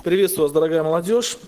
Приветствую вас, дорогая молодежь.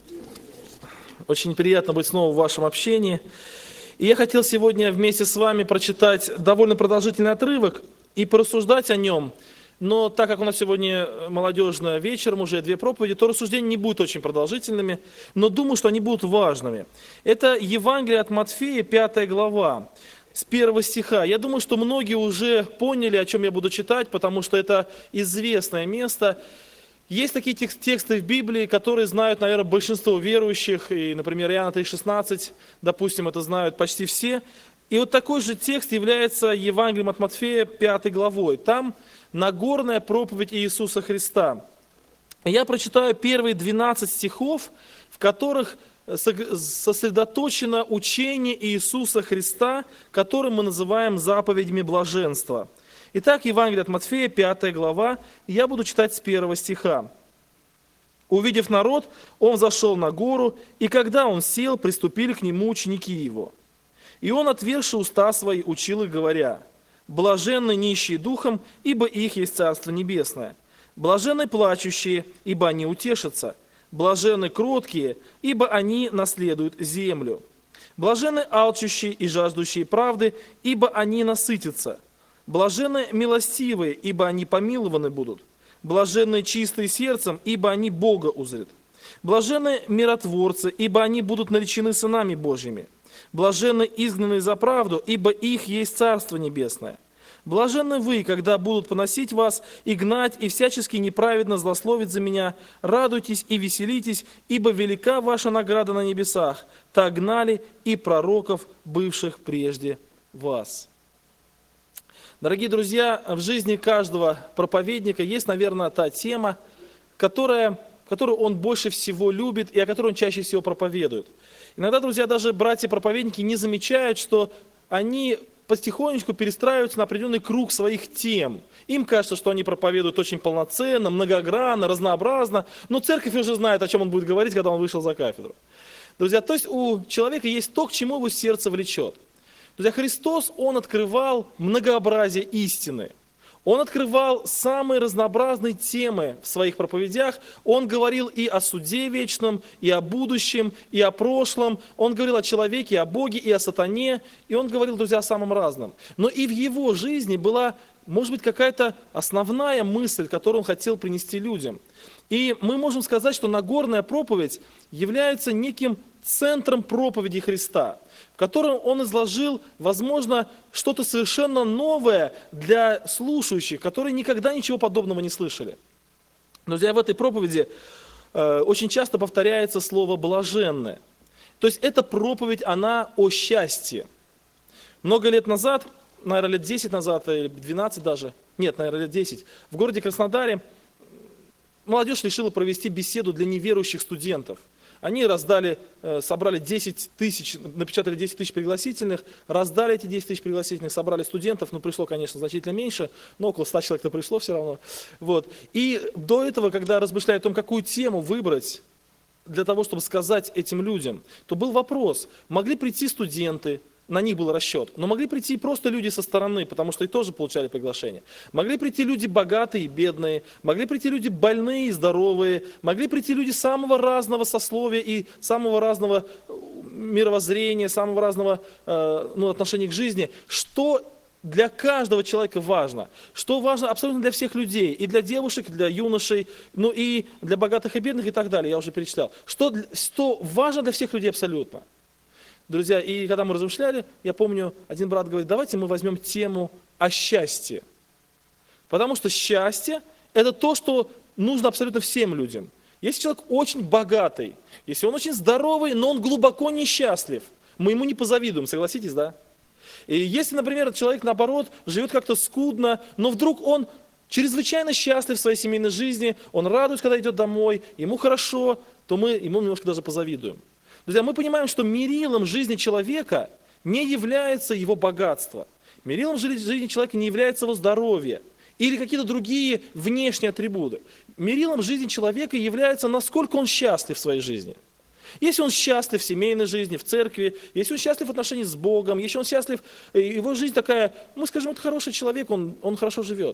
Очень приятно быть снова в вашем общении. И я хотел сегодня вместе с вами прочитать довольно продолжительный отрывок и порассуждать о нем. Но так как у нас сегодня молодежная вечером, уже 2 проповеди, то рассуждения не будут очень продолжительными, но думаю, что они будут важными. Это Евангелие от Матфея, 5 глава, с 1 стиха. Я думаю, что многие уже поняли, о чем я буду читать, потому что это известное место. Есть такие тексты в Библии, которые знают, наверное, большинство верующих, и, например, Иоанна 3,16, допустим, это знают почти все. И вот такой же текст является Евангелием от Матфея 5 главой. Там Нагорная проповедь Иисуса Христа. Я прочитаю первые 12 стихов, в которых сосредоточено учение Иисуса Христа, которое мы называем заповедями блаженства. Итак, Евангелие от Матфея, 5 глава, я буду читать с 1 стиха. «Увидев народ, он взошел на гору, и когда он сел, приступили к нему ученики его. И он, отверши уста свои, учил их, говоря: блаженны нищие духом, ибо их есть Царство Небесное. Блаженны плачущие, ибо они утешатся. Блаженны кроткие, ибо они наследуют землю. Блаженны алчущие и жаждущие правды, ибо они насытятся. Блаженны милостивые, ибо они помилованы будут. Блаженны чистые сердцем, ибо они Бога узрят. Блаженны миротворцы, ибо они будут наречены сынами Божьими. Блаженны изгнанные за правду, ибо их есть Царство Небесное. Блаженны вы, когда будут поносить вас и гнать, и всячески неправедно злословить за меня. Радуйтесь и веселитесь, ибо велика ваша награда на небесах. Так гнали и пророков, бывших прежде вас». Дорогие друзья, в жизни каждого проповедника есть, наверное, та тема, которую он больше всего любит и о которой он чаще всего проповедует. Иногда, друзья, даже братья-проповедники не замечают, что они потихонечку перестраиваются на определенный круг своих тем. Им кажется, что они проповедуют очень полноценно, многогранно, разнообразно, но церковь уже знает, о чем он будет говорить, когда он вышел за кафедру. Друзья, то есть у человека есть то, к чему его сердце влечет. Друзья, Христос, Он открывал многообразие истины. Он открывал самые разнообразные темы в своих проповедях. Он говорил и о суде вечном, и о будущем, и о прошлом. Он говорил о человеке, и о Боге, и о сатане. И он говорил, друзья, о самом разном. Но и в его жизни была, может быть, какая-то основная мысль, которую он хотел принести людям. И мы можем сказать, что Нагорная проповедь является неким центром проповеди Христа, в котором он изложил, возможно, что-то совершенно новое для слушающих, которые никогда ничего подобного не слышали. Друзья, в этой проповеди очень часто повторяется слово «блаженное». То есть эта проповедь, она о счастье. Много лет назад, наверное, лет 10 назад, или 12 даже, нет, наверное, лет 10, в городе Краснодаре молодежь решила провести беседу для неверующих студентов. Они собрали 10 тысяч, напечатали 10 тысяч пригласительных, раздали эти 10 тысяч пригласительных, собрали студентов, пришло, конечно, значительно меньше, но около 100 человек-то пришло все равно. Вот. И до этого, когда размышляли о том, какую тему выбрать для того, чтобы сказать этим людям, то был вопрос, могли прийти студенты, на них был расчет, но могли прийти просто люди со стороны, потому что и тоже получали приглашение. Могли прийти люди богатые и бедные, могли прийти люди больные и здоровые, могли прийти люди самого разного сословия и самого разного мировоззрения, самого разного отношения к жизни. Что для каждого человека важно? Что важно абсолютно для всех людей, и для девушек, и для юношей, и для богатых и бедных и так далее, я уже перечислял. Что важно для всех людей абсолютно? Друзья, и когда мы размышляли, я помню, один брат говорит, давайте мы возьмем тему о счастье. Потому что счастье – это то, что нужно абсолютно всем людям. Если человек очень богатый, если он очень здоровый, но он глубоко несчастлив, мы ему не позавидуем, согласитесь, да? И если, например, человек, наоборот, живет как-то скудно, но вдруг он чрезвычайно счастлив в своей семейной жизни, он радуется, когда идет домой, ему хорошо, то мы ему немножко даже позавидуем. Друзья, мы понимаем, что мерилом жизни человека не является его богатство. Мерилом жизни человека не является его здоровье или какие-то другие внешние атрибуты. Мерилом жизни человека является, насколько он счастлив в своей жизни. Если он счастлив в семейной жизни, в церкви, если он счастлив в отношении с Богом, если он счастлив, его жизнь такая, мы скажем, это хороший человек, он хорошо живет.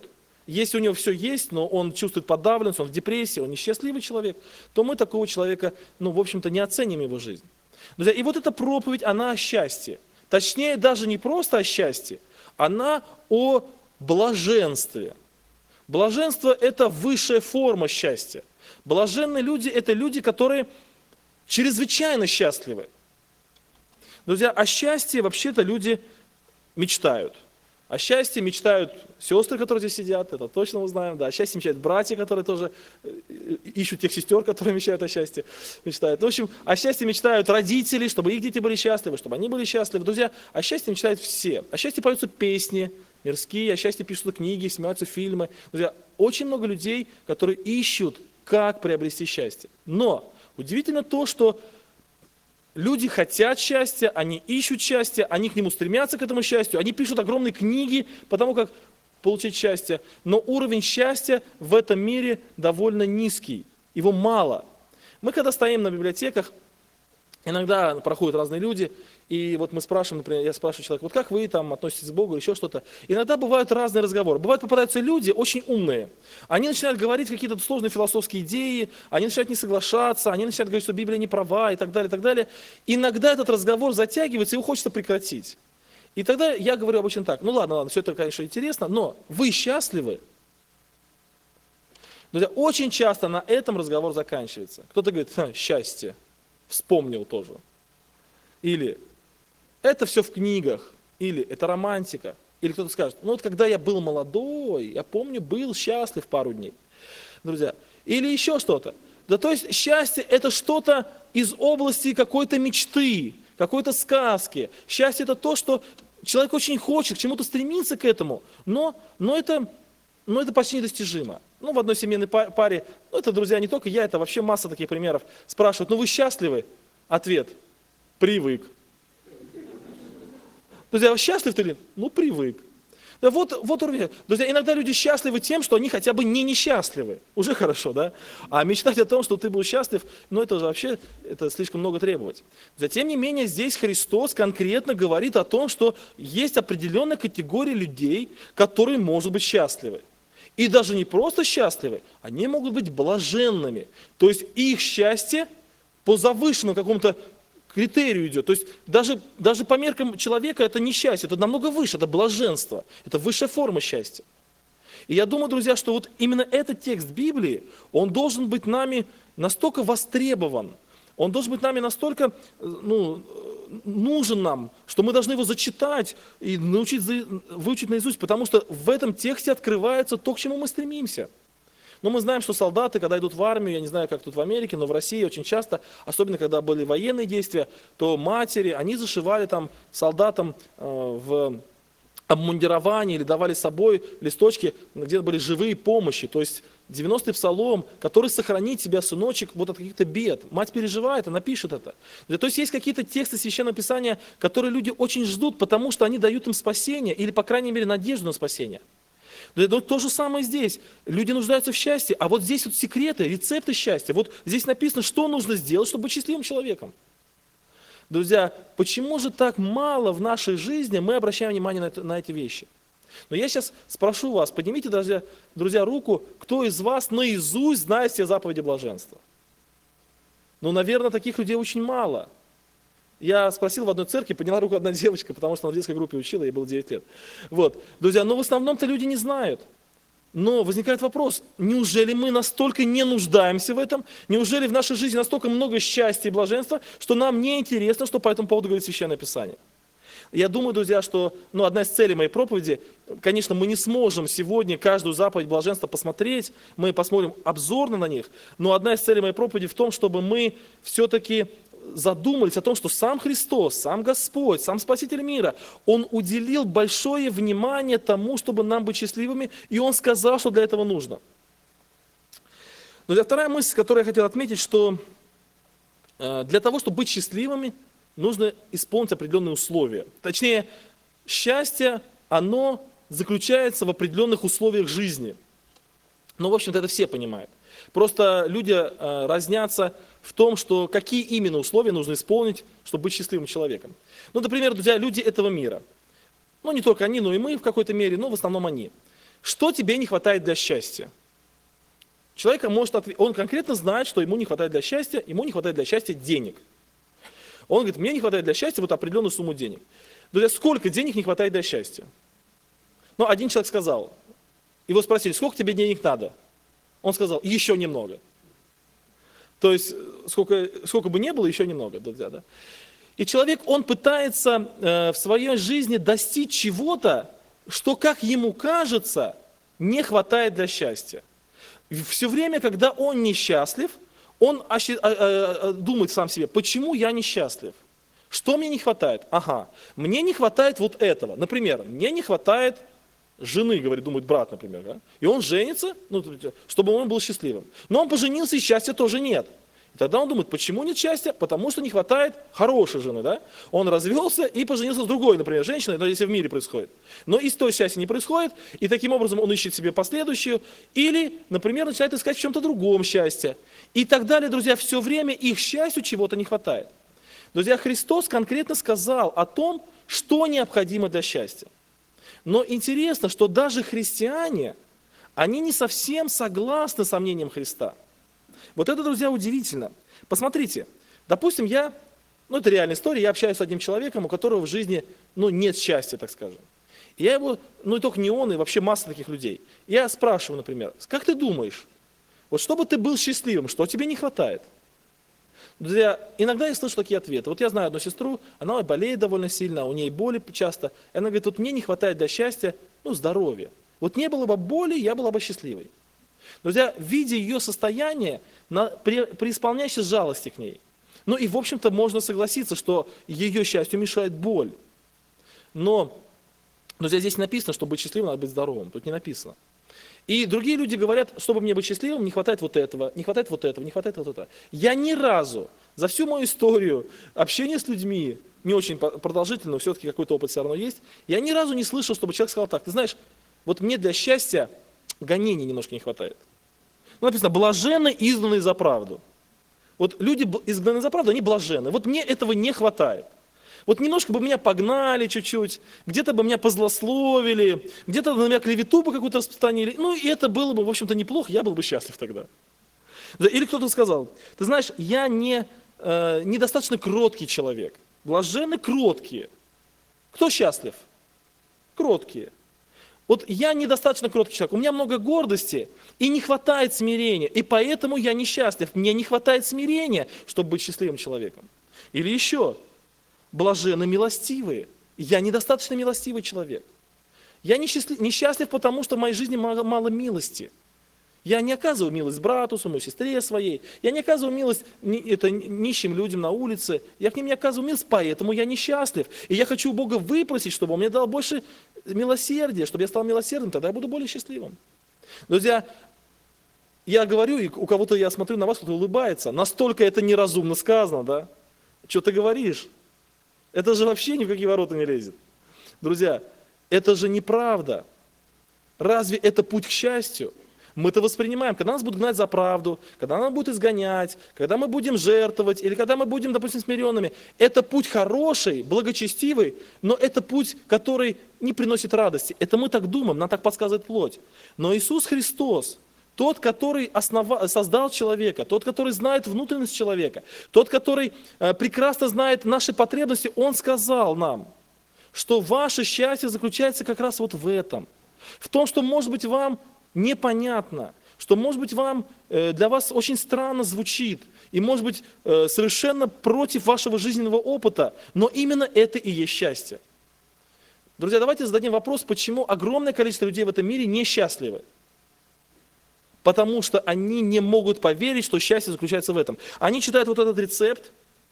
если у него все есть, но он чувствует подавленность, он в депрессии, он несчастливый человек, то мы такого человека, в общем-то, не оценим его жизнь. Друзья, и вот эта проповедь, она о счастье. Точнее, даже не просто о счастье, она о блаженстве. Блаженство – это высшая форма счастья. Блаженные люди – это люди, которые чрезвычайно счастливы. Друзья, о счастье вообще-то люди мечтают. О счастье мечтают сестры, которые здесь сидят, это точно мы знаем. Да. О счастье мечтают братья, которые тоже ищут тех сестер, которые мечтают о счастье. Мечтают. В общем, о счастье мечтают родители, чтобы их дети были счастливы, чтобы они были счастливы. Друзья, о счастье мечтают все. О счастье поются песни мирские, о счастье пишутся книги, снимаются фильмы. Друзья, очень много людей, которые ищут, как приобрести счастье. Но удивительно то, что люди хотят счастья, они ищут счастье, они к нему стремятся, к этому счастью, они пишут огромные книги по тому, как получить счастье, но уровень счастья в этом мире довольно низкий, его мало. Мы когда стоим на библиотеках, иногда проходят разные люди, и вот мы спрашиваем, например, я спрашиваю человека, вот как вы там относитесь к Богу или еще что-то. Иногда бывают разные разговоры. Бывают попадаются люди очень умные. Они начинают говорить какие-то сложные философские идеи, они начинают не соглашаться, они начинают говорить, что Библия не права и так далее, и так далее. Иногда этот разговор затягивается, его хочется прекратить. И тогда я говорю обычно так, ну ладно, все это, конечно, интересно, но вы счастливы? Друзья, очень часто на этом разговор заканчивается. Кто-то говорит, счастье, вспомнил тоже. Или это все в книгах, или это романтика, или кто-то скажет, ну вот когда я был молодой, я помню, был счастлив пару дней, друзья, или еще что-то. Да то есть счастье это что-то из области какой-то мечты, какой-то сказки. Счастье это то, что человек очень хочет, к чему-то стремится к этому, но это почти недостижимо. В одной семейной паре, это, друзья, не только я, это вообще масса таких примеров, спрашивают, вы счастливы? Ответ, привык. Друзья, счастлив ты ли? Привык. Да вот уровень. Друзья, иногда люди счастливы тем, что они хотя бы не несчастливы. Уже хорошо, да? А мечтать о том, что ты был счастлив, это же вообще это слишком много требовать. Тем не менее, здесь Христос конкретно говорит о том, что есть определенная категория людей, которые могут быть счастливы. И даже не просто счастливы, они могут быть блаженными. То есть их счастье по завышенному какому-то критерию идет. То есть даже по меркам человека это не счастье, это намного выше, это блаженство, это высшая форма счастья. И я думаю, друзья, что вот именно этот текст Библии, он должен быть нами настолько востребован, он должен быть нами настолько нужен нам, что мы должны его зачитать и выучить наизусть, потому что в этом тексте открывается то, к чему мы стремимся. Но мы знаем, что солдаты, когда идут в армию, я не знаю, как тут в Америке, но в России очень часто, особенно когда были военные действия, то матери, они зашивали там солдатам в обмундировании или давали с собой листочки, где были живые помощи. То есть 90-й псалом, который сохранит тебя, сыночек, вот от каких-то бед. Мать переживает, она пишет это. То есть есть какие-то тексты Священного Писания, которые люди очень ждут, потому что они дают им спасение или, по крайней мере, надежду на спасение. Но то же самое здесь. Люди нуждаются в счастье, а вот здесь вот секреты, рецепты счастья. Вот здесь написано, что нужно сделать, чтобы быть счастливым человеком. Друзья, почему же так мало в нашей жизни мы обращаем внимание на эти вещи? Но я сейчас спрошу вас, поднимите, друзья, руку, кто из вас наизусть знает все заповеди блаженства? Наверное, таких людей очень мало. Я спросил в одной церкви, подняла руку одна девочка, потому что она в детской группе учила, ей было 9 лет. Друзья, в основном-то люди не знают. Но возникает вопрос, неужели мы настолько не нуждаемся в этом? Неужели в нашей жизни настолько много счастья и блаженства, что нам не интересно, что по этому поводу говорит Священное Писание? Я думаю, друзья, что одна из целей моей проповеди, конечно, мы не сможем сегодня каждую заповедь блаженства посмотреть, мы посмотрим обзорно на них, но одна из целей моей проповеди в том, чтобы мы все-таки задумались о том, что сам Христос, сам Господь, сам Спаситель мира, Он уделил большое внимание тому, чтобы нам быть счастливыми, и Он сказал, что для этого нужно. Вторая мысль, которую я хотел отметить, что для того, чтобы быть счастливыми, нужно исполнить определенные условия. Точнее, счастье, оно заключается в определенных условиях жизни. В общем-то, это все понимают. Просто люди разнятся в том, что какие именно условия нужно исполнить, чтобы быть счастливым человеком. Например, друзья, люди этого мира. Не только они, но и мы в какой-то мере, но в основном они. что тебе не хватает для счастья? Человек может ответить, он конкретно знает, что ему не хватает для счастья, ему не хватает для счастья денег. Он говорит, мне не хватает для счастья вот определенную сумму денег. Друзья, сколько денег не хватает для счастья? Ну, один человек сказал, его спросили, сколько тебе денег надо? Он сказал, еще немного. То есть, сколько бы ни было, еще немного, друзья, да? И человек, он пытается в своей жизни достичь чего-то, что, как ему кажется, не хватает для счастья. Все время, когда он несчастлив, он думает сам себе, почему я несчастлив? Что мне не хватает? Ага, мне не хватает вот этого. Например, мне не хватает жены, говорит, думает брат, например. Да? И он женится, ну, чтобы он был счастливым. Но он поженился, и счастья тоже нет. И тогда он думает, почему нет счастья? Потому что не хватает хорошей жены. Да? Он развелся и поженился с другой, например, женщиной, но если в мире происходит. Но и с той счастья не происходит, и таким образом он ищет себе последующую. Или, например, начинает искать в чем-то другом счастье. И так далее, друзья, все время их счастью чего-то не хватает. Друзья, Христос конкретно сказал о том, что необходимо для счастья. Но интересно, что даже христиане, они не совсем согласны с мнением Христа. Вот это, друзья, удивительно. Посмотрите, допустим, это реальная история, я общаюсь с одним человеком, у которого в жизни, нет счастья, так скажем. И я его, и только не он, и вообще масса таких людей. Я спрашиваю, например, как ты думаешь, вот чтобы ты был счастливым, что тебе не хватает? Друзья, иногда я слышу такие ответы. Вот я знаю одну сестру, она болеет довольно сильно, у нее боли часто. И она говорит, вот мне не хватает для счастья, здоровья. Вот не было бы боли, я была бы счастливой. Друзья, видя ее состояние, преисполняйся жалости к ней. И, в общем-то, можно согласиться, что ее счастью мешает боль. Но, друзья, здесь написано, что быть счастливым, надо быть здоровым. Тут не написано. И другие люди говорят, чтобы мне быть счастливым, не хватает вот этого, не хватает вот этого, не хватает вот этого. Я ни разу за всю мою историю общения с людьми, не очень продолжительно, но все-таки какой-то опыт все равно есть, я ни разу не слышал, чтобы человек сказал так, ты знаешь, вот мне для счастья гонений немножко не хватает. Написано, блаженны изгнанные за правду. Вот люди, изгнанные за правду, они блаженны. Вот мне этого не хватает. Вот немножко бы меня погнали чуть-чуть, где-то бы меня позлословили, где-то на меня клевету бы какую-то распространили. И это было бы, в общем-то, неплохо, я был бы счастлив тогда. Или кто-то сказал, ты знаешь, я недостаточно кроткий человек. Блаженны кроткие. Кто счастлив? Кроткие. Вот я недостаточно кроткий человек, у меня много гордости и не хватает смирения, и поэтому я несчастлив. Мне не хватает смирения, чтобы быть счастливым человеком. Или еще, блаженны милостивые. Я недостаточно милостивый человек. Я несчастлив, потому что в моей жизни мало милости. Я не оказываю милость брату, своему сестре своей. Я не оказываю милость нищим людям на улице. Я к ним не оказываю милость, поэтому я несчастлив. И я хочу у Бога выпросить, чтобы Он мне дал больше милосердия, чтобы я стал милосердным, тогда я буду более счастливым. Друзья, я говорю, и у кого-то я смотрю на вас, кто-то улыбается. Настолько это неразумно сказано, да? Что ты говоришь? Это же вообще ни в какие ворота не лезет. Друзья, это же неправда. Разве это путь к счастью? Мы это воспринимаем, когда нас будут гнать за правду, когда нас будут изгонять, когда мы будем жертвовать, или когда мы будем, допустим, смиренными. Это путь хороший, благочестивый, но это путь, который не приносит радости. Это мы так думаем, нам так подсказывает плоть. Но Иисус Христос, тот, который создал человека, тот, который знает внутренность человека, тот, который прекрасно знает наши потребности, Он сказал нам, что ваше счастье заключается как раз вот в этом. В том, что, может быть, вам непонятно, что, может быть, для вас очень странно звучит, и, может быть, совершенно против вашего жизненного опыта, но именно это и есть счастье. Друзья, давайте зададим вопрос, почему огромное количество людей в этом мире несчастливы. Потому что они не могут поверить, что счастье заключается в этом. Они читают вот этот рецепт,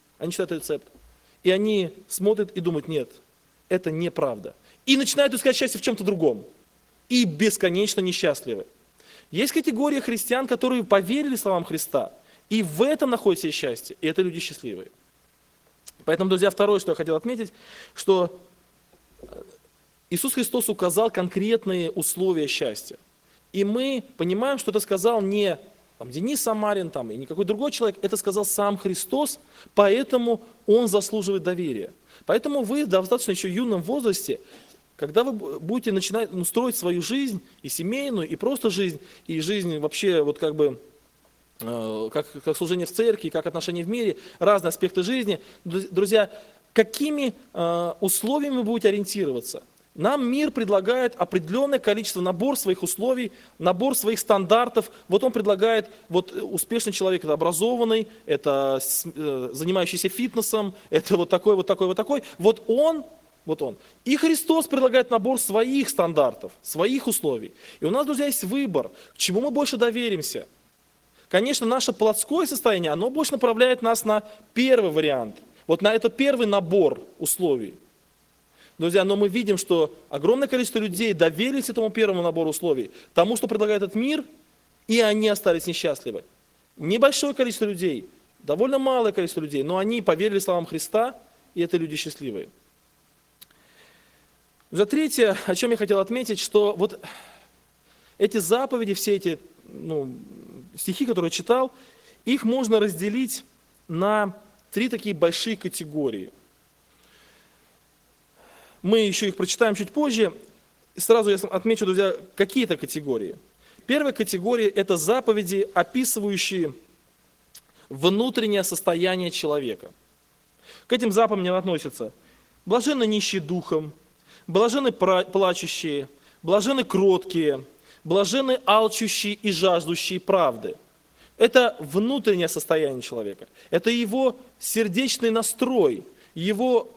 и они смотрят и думают, нет, это неправда. И начинают искать счастье в чем-то другом. И бесконечно несчастливы. Есть категория христиан, которые поверили словам Христа, и в этом находится их счастье, и это люди счастливые. Поэтому, друзья, второе, что я хотел отметить, что Иисус Христос указал конкретные условия счастья. И мы понимаем, что это сказал не Денис Самарин и никакой другой человек, это сказал сам Христос, поэтому Он заслуживает доверия. Поэтому вы в достаточно еще юном возрасте Когда вы будете начинать строить свою жизнь, и семейную, и просто жизнь, и жизнь вообще вот как бы, как служение в церкви, как отношения в мире, разные аспекты жизни, друзья, какими условиями вы будете ориентироваться? Нам мир предлагает определенное количество, набор своих условий, набор своих стандартов. Вот он предлагает, вот успешный человек, это образованный, это занимающийся фитнесом, это вот такой, вот такой, вот такой. Вот он. И Христос предлагает набор своих стандартов, своих условий. И у нас, друзья, есть выбор, к чему мы больше доверимся. Конечно, наше плотское состояние, оно больше направляет нас на первый вариант, вот на этот первый набор условий. Друзья, но мы видим, что огромное количество людей доверились этому первому набору условий, тому, что предлагает этот мир, и они остались несчастливы. Небольшое количество людей, довольно малое количество людей, но они поверили словам Христа, и это люди счастливые. За третье, о чем я хотел отметить, что вот эти заповеди, все эти стихи, которые я читал, их можно разделить на три такие большие категории. Мы еще их прочитаем чуть позже. Сразу я отмечу, друзья, какие-то категории. Первая категория – это заповеди, описывающие внутреннее состояние человека. К этим заповедям относятся блаженны нищие духом, блаженны плачущие, блаженны кроткие, блаженны алчущие и жаждущие правды. Это внутреннее состояние человека, это его сердечный настрой, его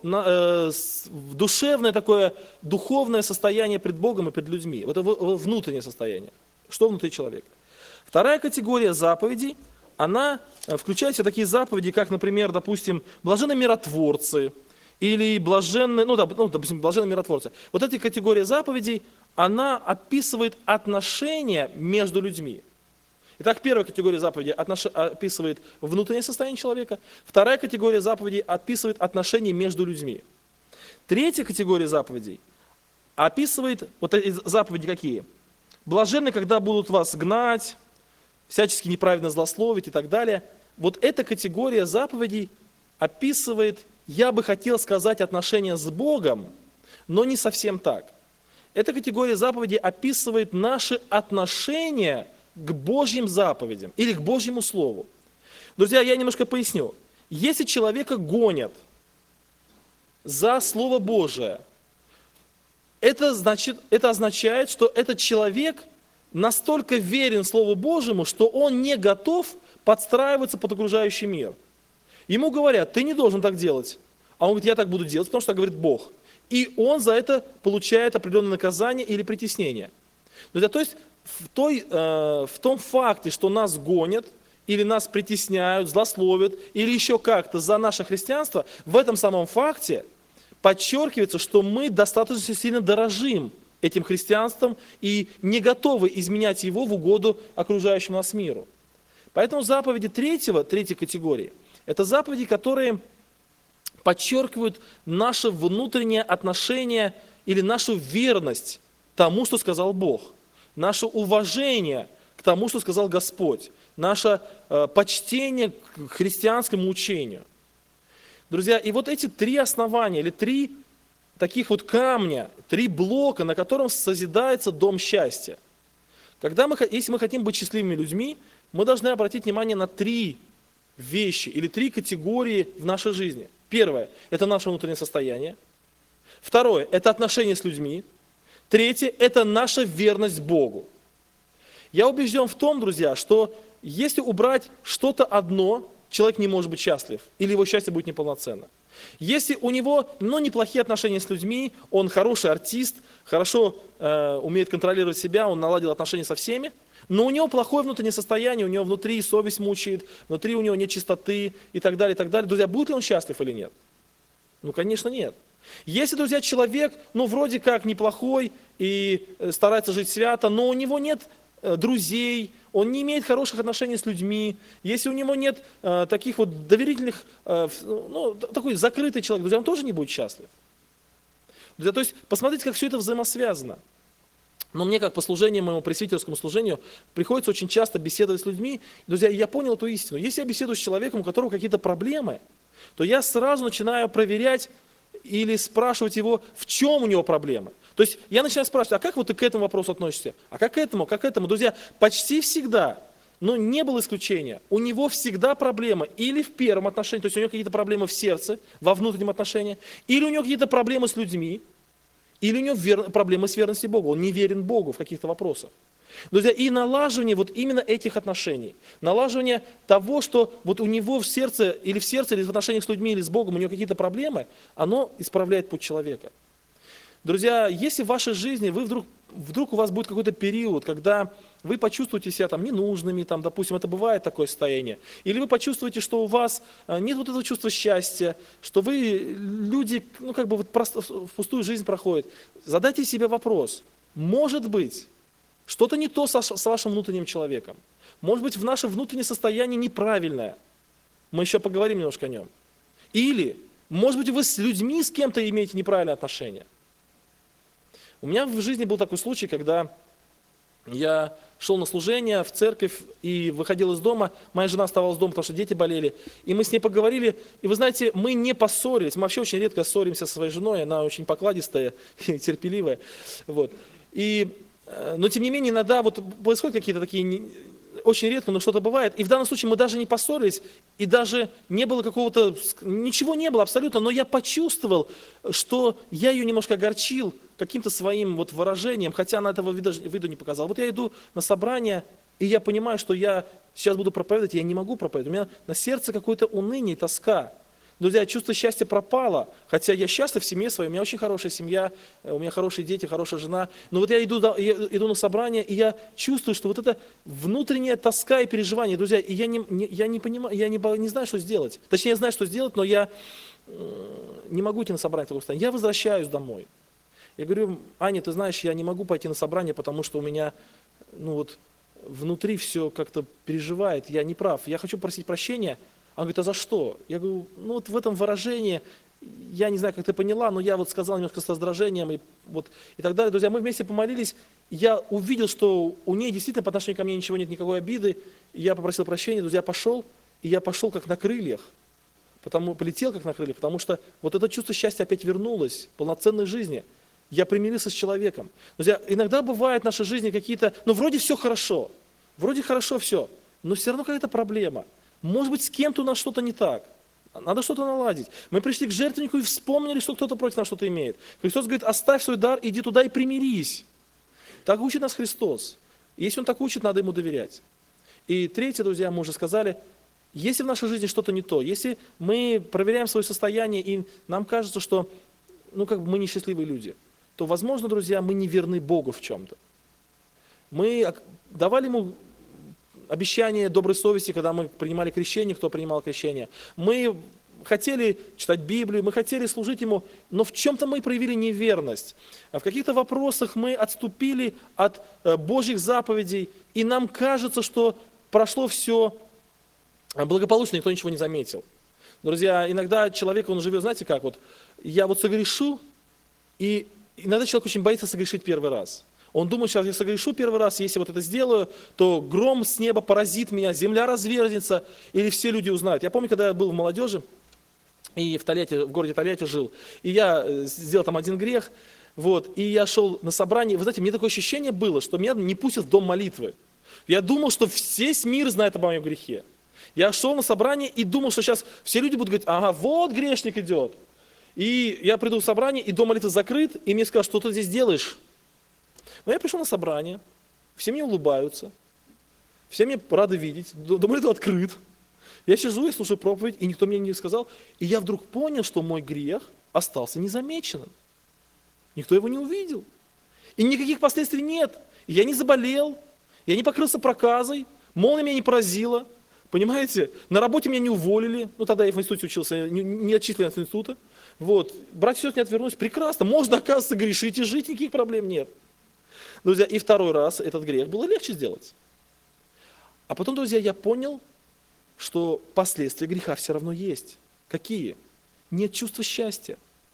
душевное такое, духовное состояние пред Богом и пред людьми. Вот это внутреннее состояние, что внутри человека. Вторая категория заповедей, она включает в себя такие заповеди, как, например, допустим, блаженны миротворцы, или блаженные, допустим, блаженные миротворцы. Вот эта категория заповедей, она описывает отношения между людьми. Итак, первая категория заповедей описывает внутреннее состояние человека. Вторая категория заповедей описывает отношения между людьми. Третья категория заповедей описывает, вот эти заповеди какие? Блаженны, когда будут вас гнать, всячески неправильно злословить и так далее. Вот эта категория заповедей описывает, я бы хотел сказать, отношения с Богом, но не совсем так. Эта категория заповедей описывает наши отношения к Божьим заповедям или к Божьему Слову. Друзья, я немножко поясню. Если человека гонят за Слово Божие, это означает, что этот человек настолько верен Слову Божьему, что он не готов подстраиваться под окружающий мир. Ему говорят, ты не должен так делать. А он говорит, я так буду делать, потому что так говорит Бог. И он за это получает определенное наказание или притеснение. Друзья, то есть в том факте, что нас гонят, или нас притесняют, злословят, или еще как-то за наше христианство, в этом самом факте подчеркивается, что мы достаточно сильно дорожим этим христианством и не готовы изменять его в угоду окружающему нас миру. Поэтому заповеди третьей категории, это заповеди, которые подчеркивают наше внутреннее отношение или нашу верность тому, что сказал Бог, наше уважение к тому, что сказал Господь, наше почтение к христианскому учению. Друзья, и вот эти три основания, или три таких вот камня, три блока, на котором созидается дом счастья. Если мы хотим быть счастливыми людьми, мы должны обратить внимание на три вещи или три категории в нашей жизни. Первое – это наше внутреннее состояние. Второе – это отношения с людьми. Третье – это наша верность Богу. Я убежден в том, друзья, что если убрать что-то одно, человек не может быть счастлив, или его счастье будет неполноценно. Если у него неплохие отношения с людьми, он хороший артист, хорошо умеет контролировать себя, он наладил отношения со всеми, но у него плохое внутреннее состояние, у него внутри совесть мучает, внутри у него нет чистоты и так далее, и так далее. Друзья, будет ли он счастлив или нет? Конечно, нет. Если, друзья, человек, вроде как неплохой и старается жить свято, но у него нет друзей, он не имеет хороших отношений с людьми, если у него нет таких вот доверительных, такой закрытый человек, друзья, он тоже не будет счастлив. Друзья, то есть, посмотрите, как все это взаимосвязано. Но мне, как по служению, моему пресвитерскому служению, приходится очень часто беседовать с людьми. Друзья, я понял эту истину. Если я беседую с человеком, у которого какие-то проблемы, то я сразу начинаю проверять или спрашивать его, в чем у него проблемы. То есть я начинаю спрашивать, а как вот ты к этому вопросу относишься? А как к этому, как к этому? Друзья, почти всегда, но не было исключения, у него всегда проблема или в первом отношении, то есть у него какие-то проблемы в сердце, во внутреннем отношении, или у него какие-то проблемы с людьми, или у него проблемы с верностью Богу, он не верен Богу в каких-то вопросах. Друзья, и налаживание вот именно этих отношений, налаживание того, что вот у него в сердце, или в отношениях с людьми, или с Богом у него какие-то проблемы, оно исправляет путь человека. Друзья, если в вашей жизни вдруг у вас будет какой-то период, когда вы почувствуете себя там ненужными, там, допустим, это бывает такое состояние, или вы почувствуете, что у вас нет вот этого чувства счастья, что люди, вот просто в пустую жизнь проходят, задайте себе вопрос, может быть, что-то не то с вашим внутренним человеком, может быть, в наше внутреннее состояние неправильное, мы еще поговорим немножко о нем, или, может быть, вы с людьми с кем-то имеете неправильные отношения. У меня в жизни был такой случай, когда я шел на служение в церковь и выходил из дома, моя жена оставалась дома, потому что дети болели, и мы с ней поговорили, и вы знаете, мы не поссорились, мы вообще очень редко ссоримся со своей женой, она очень покладистая и терпеливая, вот. Но тем не менее иногда вот происходят какие-то такие, очень редко, но что-то бывает, и в данном случае мы даже не поссорились, и даже не было ничего не было абсолютно, но я почувствовал, что я ее немножко огорчил каким-то своим вот выражением, хотя она этого виду не показала. Вот я иду на собрание, и я понимаю, что я сейчас буду проповедовать, я не могу проповедовать, у меня на сердце какое-то уныние, тоска. Друзья, чувство счастья пропало, хотя я счастлив в семье своей, у меня очень хорошая семья, у меня хорошие дети, хорошая жена. Но вот я иду на собрание, и я чувствую, что вот эта внутренняя тоска и переживание, друзья, и я не понимаю, я не знаю, что сделать. Точнее, я знаю, что сделать, но я не могу идти на собрание в таком состоянии. Я возвращаюсь домой. Я говорю, Аня, ты знаешь, я не могу пойти на собрание, потому что у меня, внутри все как-то переживает, я не прав, я хочу просить прощения. Она говорит, а за что? Я говорю, вот в этом выражении, я не знаю, как ты поняла, но я вот сказал немножко с раздражением и так далее. Друзья, мы вместе помолились, я увидел, что у нее действительно по отношению ко мне ничего нет, никакой обиды. Я попросил прощения, друзья, я пошел как на крыльях, полетел как на крыльях, потому что вот это чувство счастья опять вернулось, полноценной жизни. Я примирился с человеком. Друзья, иногда бывают в нашей жизни какие-то, вроде все хорошо, вроде хорошо все, но все равно какая-то проблема. Может быть, с кем-то у нас что-то не так. Надо что-то наладить. Мы пришли к жертвеннику и вспомнили, что кто-то против нас что-то имеет. Христос говорит, оставь свой дар, иди туда и примирись. Так учит нас Христос. Если Он так учит, надо Ему доверять. И третье, друзья, мы уже сказали, если в нашей жизни что-то не то, если мы проверяем свое состояние, и нам кажется, что мы несчастливые люди, то, возможно, друзья, мы не верны Богу в чем-то. Мы давали Ему обещание доброй совести, когда мы принимали крещение, кто принимал крещение. Мы хотели читать Библию, мы хотели служить Ему, но в чем-то мы проявили неверность. В каких-то вопросах мы отступили от Божьих заповедей, и нам кажется, что прошло все благополучно, никто ничего не заметил. Друзья, иногда человек, он живет, знаете как, я согрешу, и иногда человек очень боится согрешить первый раз. Он думает, что я согрешу первый раз, если это сделаю, то гром с неба поразит меня, земля разверзнется, или все люди узнают. Я помню, когда я был в молодежи, и в городе Тольятти жил, и я сделал там один грех, и я шел на собрание, вы знаете, мне такое ощущение было, что меня не пустят в дом молитвы. Я думал, что весь мир знает обо моем грехе. Я шел на собрание и думал, что сейчас все люди будут говорить, ага, вот грешник идет. И я приду в собрание, и дом молитвы закрыт, и мне скажут, что ты здесь делаешь? Но я пришел на собрание, все мне улыбаются, все мне рады видеть, дом молитвы открыт. Я сижу и слушаю проповедь, и никто мне не сказал. И я вдруг понял, что мой грех остался незамеченным. Никто его не увидел. И никаких последствий нет. Я не заболел, я не покрылся проказой, молния меня не поразила. Понимаете? На работе меня не уволили. Тогда я в институте учился, не отчислили от института. Братья и сестры не отвернулись. Прекрасно. Можно, оказывается, грешить и жить, никаких проблем нет. Друзья, и второй раз этот грех было легче сделать. А потом, друзья, я понял, что последствия греха все равно есть. Какие? Нет чувства счастья.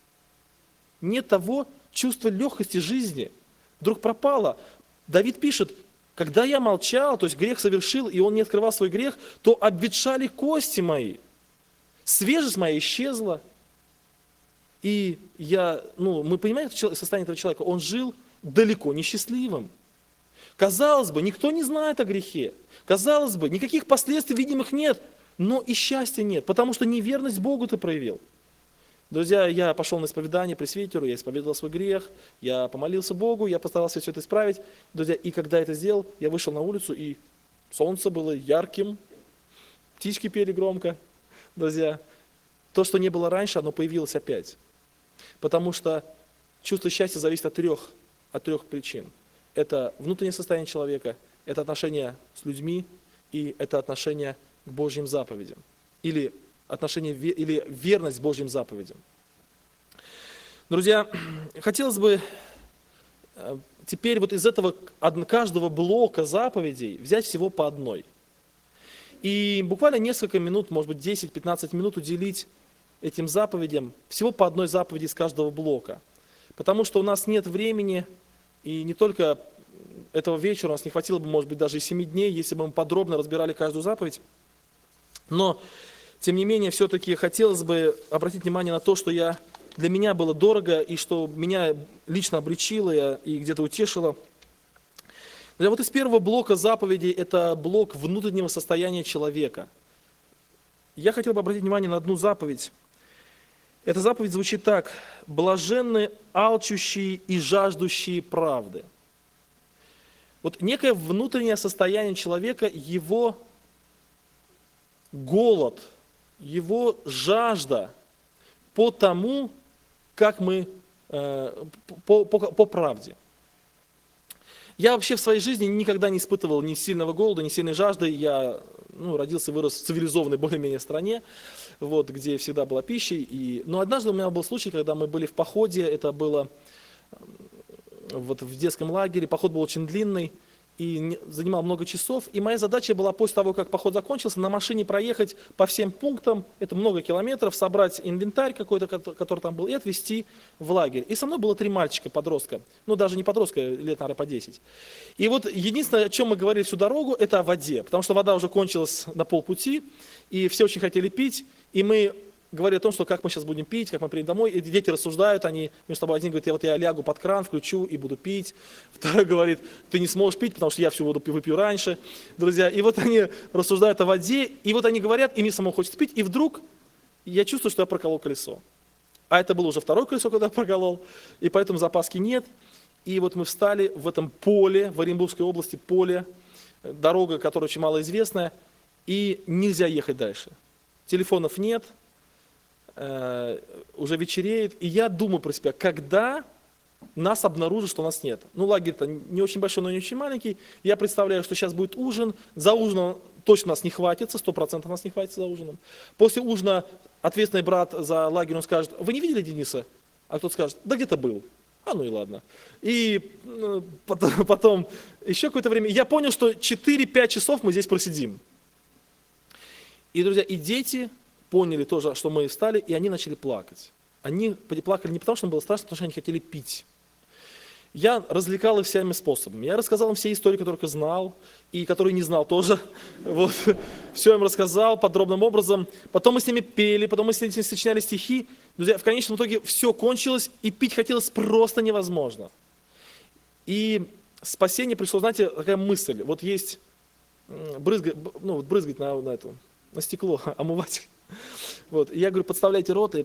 Нет того чувства легкости жизни. Вдруг пропало. Давид пишет, когда я молчал, то есть грех совершил, и он не открывал свой грех, то обветшали кости мои. Свежесть моя исчезла. И мы понимаем состояние этого человека, он жил далеко не счастливым. Казалось бы, никто не знает о грехе. Казалось бы, никаких последствий видимых нет, но и счастья нет, потому что неверность Богу ты проявил. Друзья, я пошел на исповедание пресвитеру, я исповедовал свой грех, я помолился Богу, я постарался все это исправить. Друзья, и когда это сделал, я вышел на улицу, и солнце было ярким, птички пели громко. Друзья, то, что не было раньше, оно появилось опять. Потому что чувство счастья зависит от трех причин. Это внутреннее состояние человека, это отношение с людьми и это отношение к Божьим заповедям. Или верность Божьим заповедям. Друзья, хотелось бы теперь вот из этого каждого блока заповедей взять всего по одной. И буквально несколько минут, может быть 10-15 минут уделить этим заповедям, всего по одной заповеди из каждого блока. Потому что у нас нет времени, и не только этого вечера, у нас не хватило бы, может быть, даже и 7 дней, если бы мы подробно разбирали каждую заповедь. Но, тем не менее, все-таки хотелось бы обратить внимание на то, что для меня было дорого, и что меня лично обречило и где-то утешило. Вот из первого блока заповедей, это блок внутреннего состояния человека. Я хотел бы обратить внимание на одну заповедь. Эта заповедь звучит так: «Блаженны алчущие и жаждущие правды». Вот некое внутреннее состояние человека, его голод, его жажда по тому, как мы, по правде. Я вообще в своей жизни никогда не испытывал ни сильного голода, ни сильной жажды. Я родился и вырос в цивилизованной более-менее стране, где всегда была пища. Но однажды у меня был случай, когда мы были в походе, это было в детском лагере, поход был очень длинный и занимал много часов. И моя задача была после того, как поход закончился, на машине проехать по всем пунктам, это много километров, собрать инвентарь какой-то, который там был, и отвезти в лагерь. И со мной было 3 мальчика, подростка, даже не подростка, лет, наверное, по 10. И вот единственное, о чем мы говорили всю дорогу, это о воде, потому что вода уже кончилась на полпути, и все очень хотели пить, и мы говорили о том, что как мы сейчас будем пить, как мы приедем домой, и дети рассуждают, они между собой, один говорит, я лягу под кран, включу и буду пить, второй говорит, ты не сможешь пить, потому что я всю воду выпью раньше, друзья, и вот они рассуждают о воде, и вот они говорят, и мне самому хочется пить, и вдруг я чувствую, что я проколол колесо, а это было уже второе колесо, когда я проколол, и поэтому запаски нет, и вот мы встали в этом поле, в Оренбургской области поле, дорога, которая очень малоизвестная, и нельзя ехать дальше, телефонов нет, уже вечереет, и я думаю про себя, когда нас обнаружат, что нас нет. Лагерь-то не очень большой, но не очень маленький. Я представляю, что сейчас будет ужин, за ужином точно нас не хватится, 100% нас не хватит за ужином. После ужина ответственный брат за лагерь, он скажет, вы не видели Дениса? А кто-то скажет, да где-то был. И ладно. И потом еще какое-то время, я понял, что 4-5 часов мы здесь просидим. И, друзья, и дети поняли тоже, что мы встали, и они начали плакать. Они плакали не потому, что им было страшно, а потому что они хотели пить. Я развлекал их всеми способами. Я рассказал им все истории, которые я знал, и которые не знал тоже. Все им рассказал подробным образом. Потом мы с ними пели, потом мы с ними сочиняли стихи. Друзья, в конечном итоге все кончилось, и пить хотелось просто невозможно. И спасение пришло, знаете, такая мысль. Вот есть брызгать на стекло, омывать. И я говорю, подставляйте рот,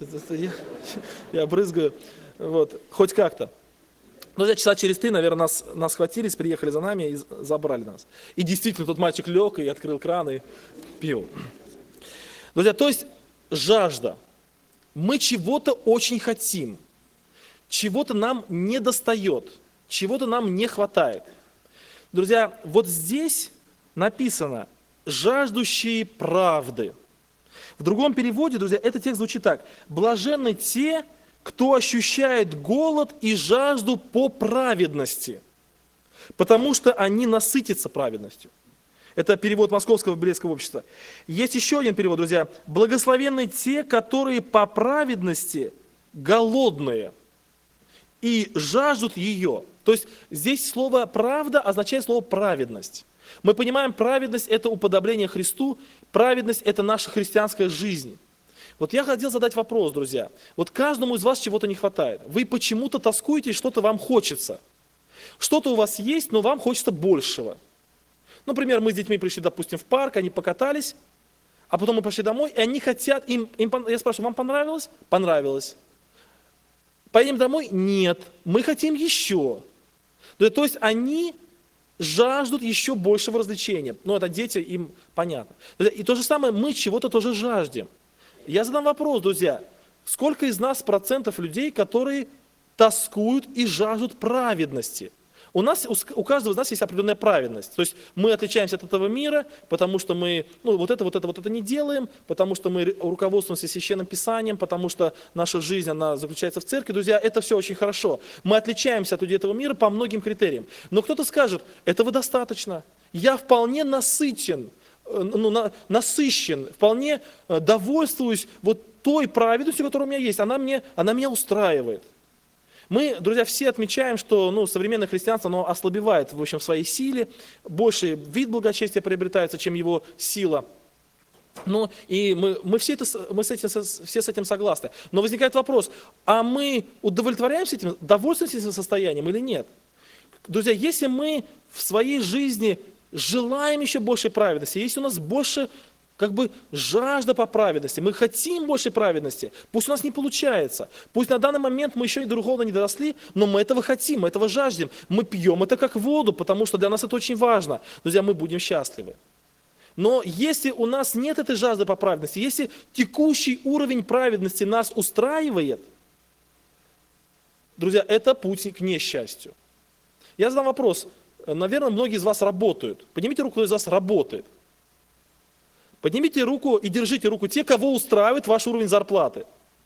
я брызгаю, хоть как-то. Но часа через 3, наверное, нас схватились, приехали за нами и забрали нас. И действительно, тот мальчик лег и открыл кран и пил. Друзья, то есть жажда. Мы чего-то очень хотим, чего-то нам не достает, чего-то нам не хватает. Друзья, вот здесь написано «жаждущие правды». В другом переводе, друзья, этот текст звучит так. «Блаженны те, кто ощущает голод и жажду по праведности, потому что они насытятся праведностью». Это перевод Московского библейского общества. Есть еще один перевод, друзья. «Благословенны те, которые по праведности голодные и жаждут ее». То есть здесь слово «правда» означает слово «праведность». Мы понимаем, праведность – это уподобление Христу, праведность – это наша христианская жизнь. Вот я хотел задать вопрос, друзья. Вот каждому из вас чего-то не хватает. Вы почему-то тоскуете, что-то вам хочется. Что-то у вас есть, но вам хочется большего. Например, мы с детьми пришли, допустим, в парк, они покатались, а потом мы пошли домой, и они хотят, я спрашиваю, вам понравилось? Понравилось. Поедем домой? Нет. Мы хотим еще. То есть они жаждут еще большего развлечения. Ну, это дети, им понятно. И то же самое, мы чего-то тоже жаждем. Я задам вопрос, друзья. Сколько из нас процентов людей, которые тоскуют и жаждут праведности? У каждого из нас есть определенная праведность. То есть мы отличаемся от этого мира, потому что мы вот это не делаем, потому что мы руководствуемся Священным Писанием, потому что наша жизнь, она заключается в церкви. Друзья, это все очень хорошо. Мы отличаемся от людей этого мира по многим критериям. Но кто-то скажет, этого достаточно. Я вполне насыщен, вполне довольствуюсь вот той праведностью, которая у меня есть. Она меня устраивает. Мы, друзья, все отмечаем, что современное христианство, оно ослабевает в своей силе, больше вид благочестия приобретается, чем его сила. И мы все с этим согласны. Но возникает вопрос, а мы удовлетворяемся этим, довольствуемся этим состоянием или нет? Друзья, если мы в своей жизни желаем еще большей праведности, если у нас больше жажда по праведности, мы хотим большей праведности, пусть у нас не получается, пусть на данный момент мы еще и духовно не доросли, но мы этого хотим, мы этого жаждем, мы пьем это как воду, потому что для нас это очень важно. Друзья, мы будем счастливы. Но если у нас нет этой жажды по праведности, если текущий уровень праведности нас устраивает, друзья, это путь к несчастью. Я задам вопрос, наверное, многие из вас работают. Поднимите руку, кто из вас работает. Поднимите руку и держите руку те, кого устраивает ваш уровень зарплаты.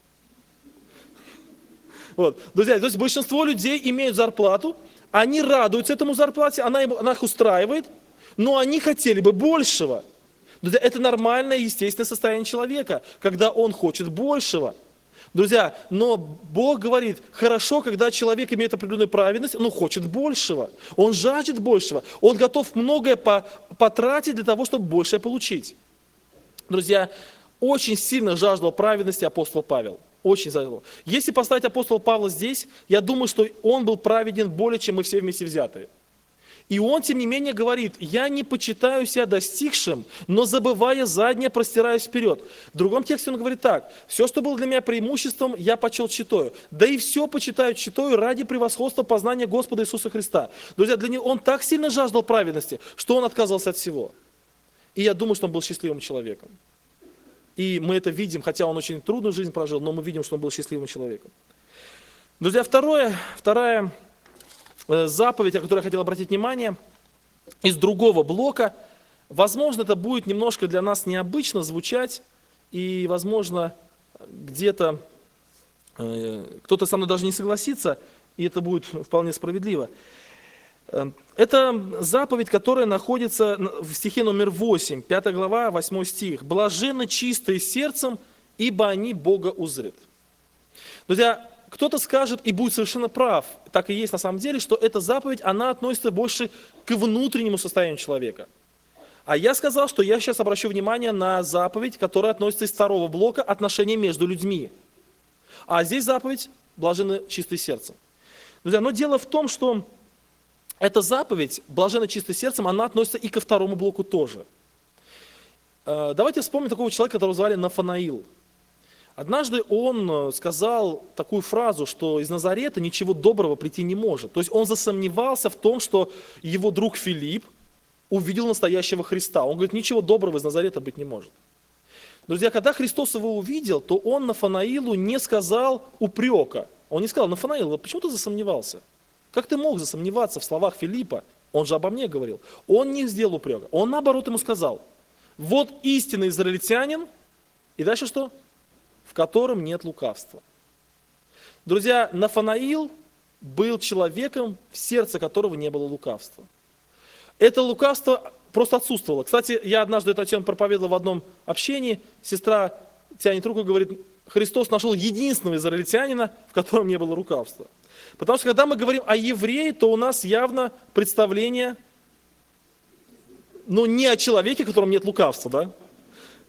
Друзья, то есть большинство людей имеют зарплату, они радуются этому зарплате, она их устраивает, но они хотели бы большего. Друзья, это нормальное, естественное состояние человека, когда он хочет большего. Друзья, но Бог говорит, хорошо, когда человек имеет определенную праведность, но хочет большего. Он жаждет большего. Он готов многое потратить для того, чтобы большее получить. Друзья, очень сильно жаждал праведности апостол Павел. Очень жаждал. Если поставить апостола Павла здесь, я думаю, что он был праведен более, чем мы все вместе взятые. И он, тем не менее, говорит, я не почитаю себя достигшим, но забывая заднее, простираюсь вперед. В другом тексте он говорит так, все, что было для меня преимуществом, я почел тщетою. Да и все почитаю тщетою ради превосходства познания Господа Иисуса Христа. Друзья, для него он так сильно жаждал праведности, что он отказался от всего. И я думаю, что он был счастливым человеком. И мы это видим, хотя он очень трудную жизнь прожил, но мы видим, что он был счастливым человеком. Друзья, вторая заповедь, на которую я хотел обратить внимание, из другого блока. Возможно, это будет немножко для нас необычно звучать, и, возможно, где-то кто-то со мной даже не согласится, и это будет вполне справедливо. Это заповедь, которая находится в стихе номер 8, 5 глава, 8 стих. «Блаженны чистые сердцем, ибо они Бога узрят». Друзья, кто-то скажет и будет совершенно прав, так и есть на самом деле, что эта заповедь, она относится больше к внутреннему состоянию человека. А я сказал, что я сейчас обращу внимание на заповедь, которая относится из второго блока отношения между людьми. А здесь заповедь «блаженны чистые сердцем». Друзья, но дело в том, что эта заповедь, блаженно чистым сердцем, она относится и ко второму блоку тоже. Давайте вспомним такого человека, которого звали Нафанаил. Однажды он сказал такую фразу, что из Назарета ничего доброго прийти не может. То есть он засомневался в том, что его друг Филипп увидел настоящего Христа. Он говорит, ничего доброго из Назарета быть не может. Друзья, когда Христос его увидел, то он Нафанаилу не сказал упрека. Он не сказал, Нафанаил, почему ты засомневался? Как ты мог засомневаться в словах Филиппа? Он же обо мне говорил. Он не сделал упрека. Он, наоборот, ему сказал, вот истинный израильтянин, и дальше что? В котором нет лукавства. Друзья, Нафанаил был человеком, в сердце которого не было лукавства. Это лукавство просто отсутствовало. Кстати, я однажды эту тему проповедовал в одном общении. Сестра тянет руку и говорит, Христос нашел единственного израильтянина, в котором не было лукавства. Потому что когда мы говорим о еврее, то у нас явно представление, не о человеке, в котором нет лукавства, да?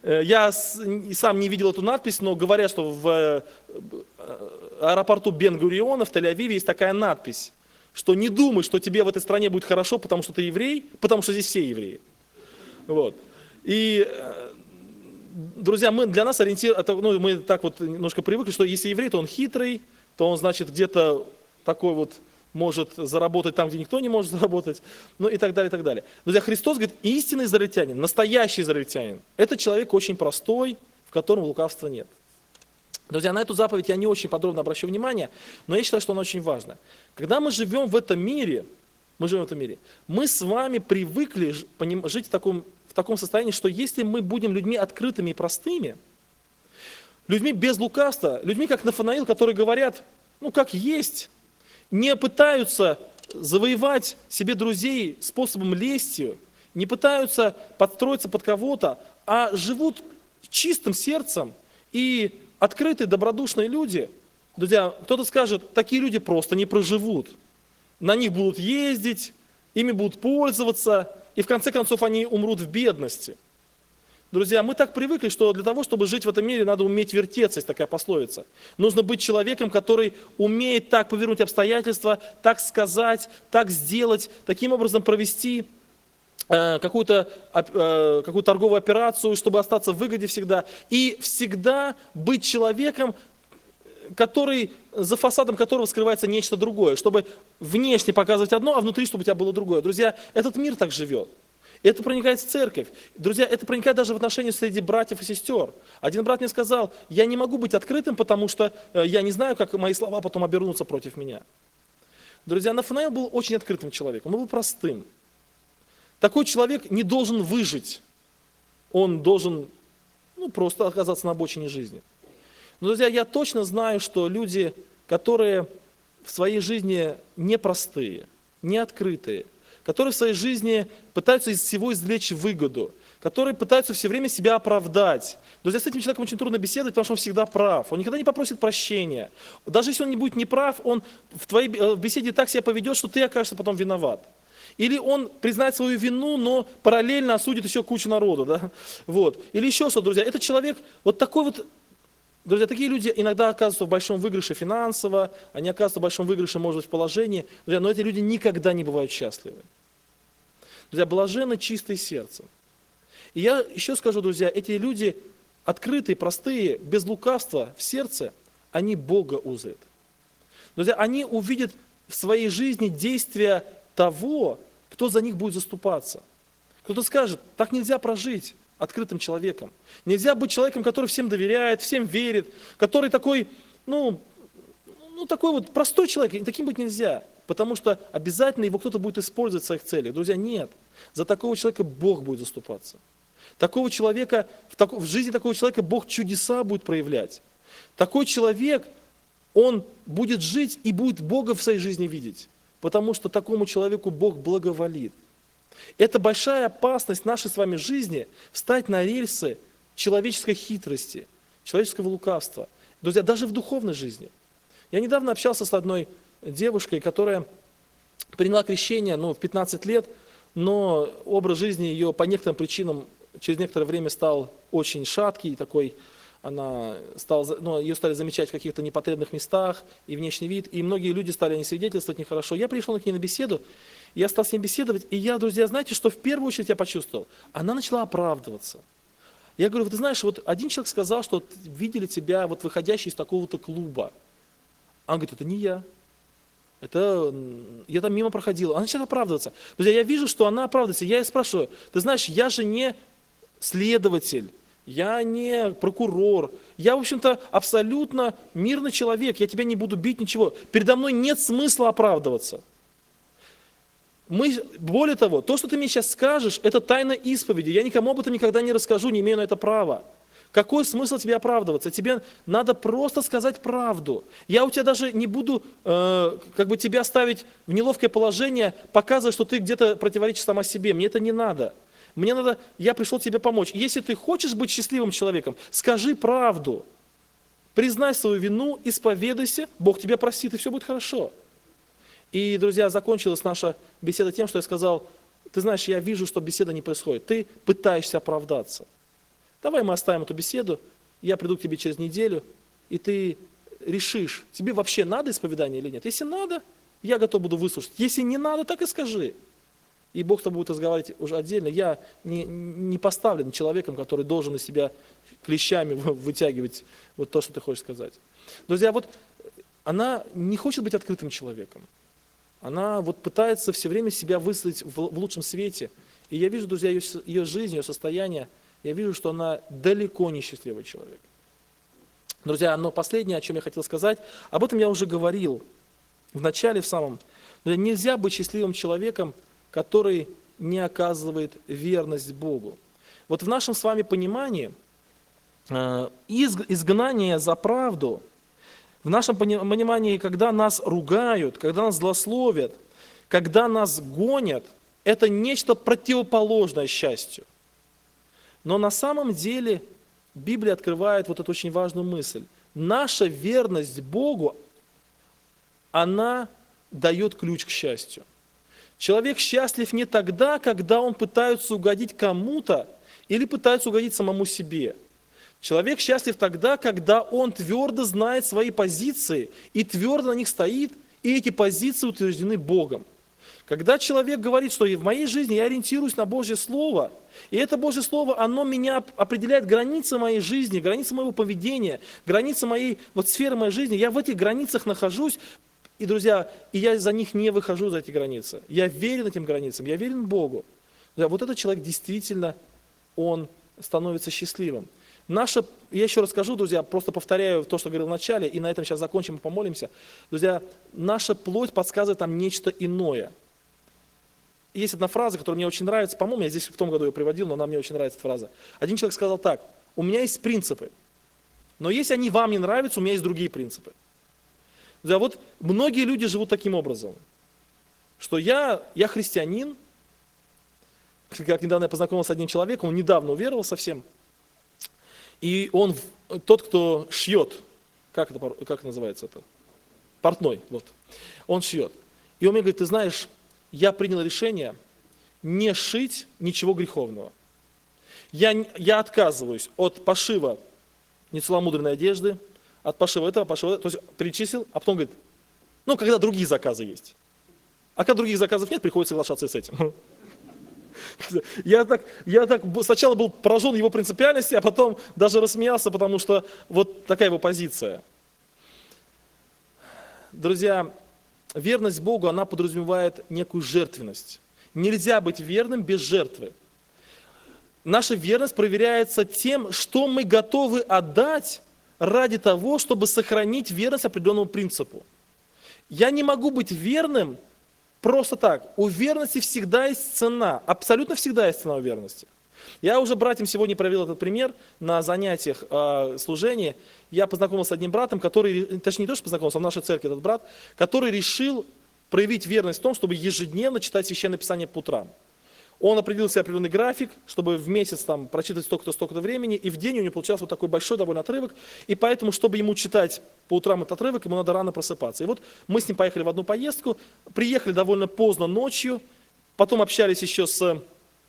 Я сам не видел эту надпись, но говорят, что в аэропорту Бен-Гуриона в Тель-Авиве есть такая надпись, что не думай, что тебе в этой стране будет хорошо, потому что ты еврей, потому что здесь все евреи. Вот. И, друзья, для нас мы так вот немножко привыкли, что если еврей, то он хитрый, то он, значит, где-то такой вот может заработать там, где никто не может заработать, ну и так далее, и так далее. Друзья, Христос говорит, истинный израильтянин, настоящий израильтянин, это человек очень простой, в котором лукавства нет. Друзья, на эту заповедь я не очень подробно обращу внимание, но я считаю, что она очень важна. Когда мы живем в этом мире, мы с вами привыкли жить в таком состоянии, что если мы будем людьми открытыми и простыми, людьми без лукавства, людьми, как Нафанаил, которые говорят, ну как есть, не пытаются завоевать себе друзей способом лестью, не пытаются подстроиться под кого-то, а живут чистым сердцем и открытые, добродушные люди. Друзья, кто-то скажет, такие люди просто не проживут. На них будут ездить, ими будут пользоваться, и в конце концов они умрут в бедности. Друзья, мы так привыкли, что для того, чтобы жить в этом мире, надо уметь вертеться, есть такая пословица. Нужно быть человеком, который умеет так повернуть обстоятельства, так сказать, так сделать, таким образом провести какую-то торговую операцию, чтобы остаться в выгоде всегда. И всегда быть человеком, за фасадом которого скрывается нечто другое, чтобы внешне показывать одно, а внутри, чтобы у тебя было другое. Друзья, этот мир так живет. Это проникает в церковь. Друзья, это проникает даже в отношения среди братьев и сестер. Один брат мне сказал, я не могу быть открытым, потому что я не знаю, как мои слова потом обернутся против меня. Друзья, Нафанаил был очень открытым человеком, он был простым. Такой человек не должен выжить. Он должен просто оказаться на обочине жизни. Но, друзья, я точно знаю, что люди, которые в своей жизни непростые, не открытые, которые в своей жизни пытаются из всего извлечь выгоду, которые пытаются все время себя оправдать. Друзья, с этим человеком очень трудно беседовать, потому что он всегда прав. Он никогда не попросит прощения. Даже если он не будет неправ, он в твоей беседе так себя поведет, что ты окажешься потом виноват. Или он признает свою вину, но параллельно осудит еще кучу народу. Да? Вот. Или еще что, друзья, этот человек вот такой вот. Друзья, такие люди иногда оказываются в большом выигрыше финансово, они оказываются в большом выигрыше, может быть, в положении. Друзья, но эти люди никогда не бывают счастливы. Друзья, блаженны чистые сердцем. И я еще скажу, друзья, эти люди открытые, простые, без лукавства в сердце, они Бога узрят. Друзья, они увидят в своей жизни действия того, кто за них будет заступаться. Кто-то скажет, так нельзя прожить открытым человеком. Нельзя быть человеком, который всем доверяет, всем верит, который такой, такой вот простой человек, и таким быть нельзя. Потому что обязательно его кто-то будет использовать в своих целях. Друзья, нет. За такого человека Бог будет заступаться. Такого человека, в жизни такого человека Бог чудеса будет проявлять. Такой человек, он будет жить и будет Бога в своей жизни видеть. Потому что такому человеку Бог благоволит. Это большая опасность нашей с вами жизни встать на рельсы человеческой хитрости, человеческого лукавства. Друзья, даже в духовной жизни. Я недавно общался с одной девушкой, которая приняла крещение в 15 лет, но образ жизни ее по некоторым причинам через некоторое время стал очень шаткий, такой, ее стали замечать в каких-то непотребных местах, и внешний вид, и многие люди стали о ней свидетельствовать нехорошо. Я пришел к ней на беседу, я стал с ней беседовать, и я, друзья, знаете, что в первую очередь я почувствовал? Она начала оправдываться. Я говорю, ты знаешь, вот один человек сказал, что видели тебя выходящий из такого-то клуба. Она говорит, это не я. Я там мимо проходила. Она начала оправдываться. Друзья, я вижу, что она оправдывается. Я ей спрашиваю, ты знаешь, я же не следователь, я не прокурор, я, в общем-то, абсолютно мирный человек, я тебя не буду бить, ничего. Передо мной нет смысла оправдываться. Более того, то, что ты мне сейчас скажешь, это тайна исповеди. Я никому об этом никогда не расскажу, не имею на это права. Какой смысл тебе оправдываться? Тебе надо просто сказать правду. Я у тебя даже не буду тебя ставить в неловкое положение, показывая, что ты где-то противоречишь сама себе. Мне это не надо. Я пришел тебе помочь. Если ты хочешь быть счастливым человеком, скажи правду. Признай свою вину, исповедайся, Бог тебя простит, и все будет хорошо. И, друзья, закончилась наша беседа тем, что я сказал, ты знаешь, я вижу, что беседа не происходит. Ты пытаешься оправдаться. давай мы оставим эту беседу, я приду к тебе через неделю, и ты решишь, тебе вообще надо исповедание или нет. Если надо, я готов буду выслушать. Если не надо, так и скажи. И Бог с тобой будет разговаривать уже отдельно. Я не поставлен человеком, который должен из себя клещами вытягивать вот то, что ты хочешь сказать. Друзья, вот она не хочет быть открытым человеком. Она вот пытается все время себя выставить в лучшем свете. И я вижу, друзья, ее жизнь, ее состояние, я вижу, что она далеко не счастливый человек. Друзья, но последнее, о чем я хотел сказать, об этом я уже говорил в начале, в самом. Друзья, нельзя быть счастливым человеком, который не оказывает верность Богу. Вот в нашем с вами понимании изгнание за правду, в нашем понимании, когда нас ругают, когда нас злословят, когда нас гонят, это нечто противоположное счастью. Но на самом деле Библия открывает вот эту очень важную мысль. Наша верность Богу, она дает ключ к счастью. Человек счастлив не тогда, когда он пытается угодить кому-то или пытается угодить самому себе. Человек счастлив тогда, когда он твердо знает свои позиции и твердо на них стоит, и эти позиции утверждены Богом. Когда человек говорит, что в моей жизни я ориентируюсь на Божье Слово, и это Божье Слово, оно меня определяет границы моей жизни, границы моего поведения, границы моей сферы моей жизни, я в этих границах нахожусь, и, друзья, и я за них не выхожу, за эти границы. Я верен этим границам, я верен Богу. Друзья, вот этот человек действительно, он становится счастливым. Я еще раз скажу, друзья, просто повторяю то, что говорил в начале, и на этом сейчас закончим и помолимся. Друзья, наша плоть подсказывает нам нечто иное. Есть одна фраза, которая мне очень нравится, по-моему, я здесь в том году ее приводил, но она мне очень нравится, эта фраза. Один человек сказал так: у меня есть принципы, но если они вам не нравятся, у меня есть другие принципы. Друзья, вот многие люди живут таким образом, что я христианин, как недавно я познакомился с одним человеком, он недавно уверовал совсем, и он тот, кто шьет, как называется это? Портной, вот. Он шьет. И он мне говорит: ты знаешь, я принял решение не шить ничего греховного. Я отказываюсь от пошива нецеломудренной одежды, от пошива этого, то есть перечислил, а потом говорит: ну, когда другие заказы есть. А когда других заказов нет, приходится соглашаться с этим. Я так сначала был поражен его принципиальности, а потом даже рассмеялся, потому что вот такая его позиция. Друзья, верность Богу, она подразумевает некую жертвенность. Нельзя быть верным без жертвы. Наша верность проверяется тем, что мы готовы отдать ради того, чтобы сохранить верность определенному принципу. Я не могу быть верным просто так. У верности всегда есть цена. Абсолютно всегда есть цена у верности. Я уже братьям сегодня провел этот пример на занятиях служения. Я познакомился с одним братом, точнее не то, что познакомился, а в нашей церкви этот брат, который решил проявить верность в том, чтобы ежедневно читать Священное Писание по утрам. Он определил себе определенный график, чтобы в месяц прочитать столько-то времени, и в день у него получался вот такой большой довольно отрывок, и поэтому, чтобы ему читать по утрам этот отрывок, ему надо рано просыпаться. И вот мы с ним поехали в одну поездку, приехали довольно поздно ночью, потом общались еще с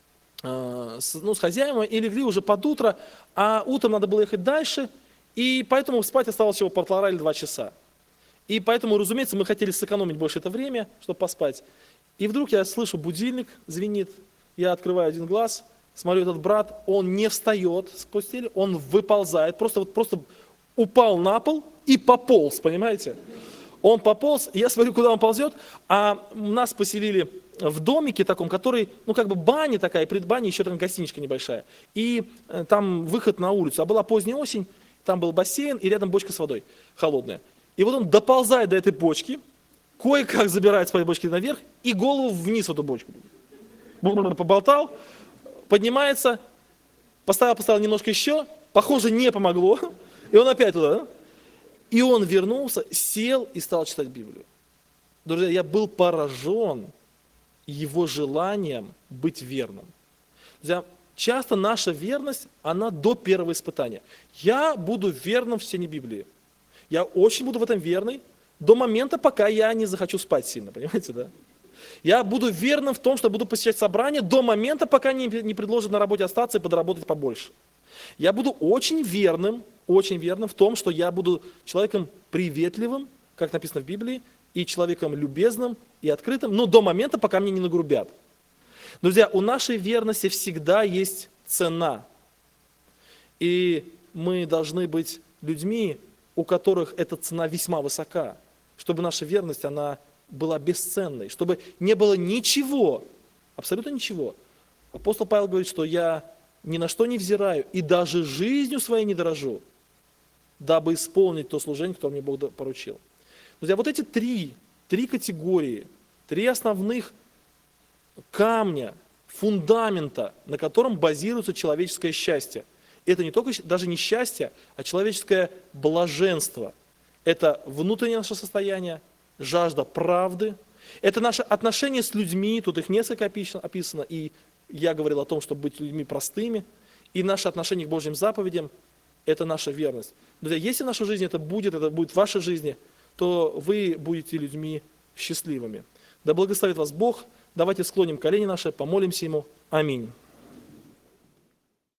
хозяевами и легли уже под утро, а утром надо было ехать дальше, и поэтому спать оставалось всего 1,5 или 2 часа. И поэтому, разумеется, мы хотели сэкономить больше это время, чтобы поспать. И вдруг я слышу, будильник звенит, я открываю один глаз, смотрю, этот брат, он не встает с постели, он выползает, просто упал на пол и пополз, понимаете? Он пополз, я смотрю, куда он ползет, а нас поселили в домике таком, который, баня такая, и перед баней еще там гостиничка небольшая. И там выход на улицу, а была поздняя осень, там был бассейн и рядом бочка с водой холодная. И вот он доползает до этой бочки, кое-как забирает с этой бочки наверх и голову вниз в эту бочку. Поболтал, поднимается, поставил немножко еще, похоже, не помогло, и он опять туда. И он вернулся, сел и стал читать Библию. Друзья, я был поражен его желанием быть верным. Друзья, часто наша верность, она до первого испытания. Я буду верным в чтении Библии. Я очень буду в этом верный до момента, пока я не захочу спать сильно, понимаете, да? Я буду верным в том, что буду посещать собрания до момента, пока не предложат на работе остаться и подработать побольше. Я буду очень верным в том, что я буду человеком приветливым, как написано в Библии, и человеком любезным и открытым, но до момента, пока мне не нагрубят. Друзья, у нашей верности всегда есть цена. И мы должны быть людьми, у которых эта цена весьма высока, чтобы наша верность, она была бесценной, чтобы не было ничего, абсолютно ничего. Апостол Павел говорит, что я ни на что не взираю и даже жизнью своей не дорожу, дабы исполнить то служение, которое мне Бог поручил. Друзья, вот эти три категории, три основных камня, фундамента, на котором базируется человеческое счастье. Это не только даже не счастье, а человеческое блаженство. Это внутреннее наше состояние, жажда правды. Это наше отношение с людьми, тут их несколько описано, и я говорил о том, чтобы быть людьми простыми. И наше отношение к Божьим заповедям – это наша верность. Друзья, если в нашей жизни это будет в вашей жизни, то вы будете людьми счастливыми. Да благословит вас Бог. Давайте склоним колени наши, помолимся Ему. Аминь.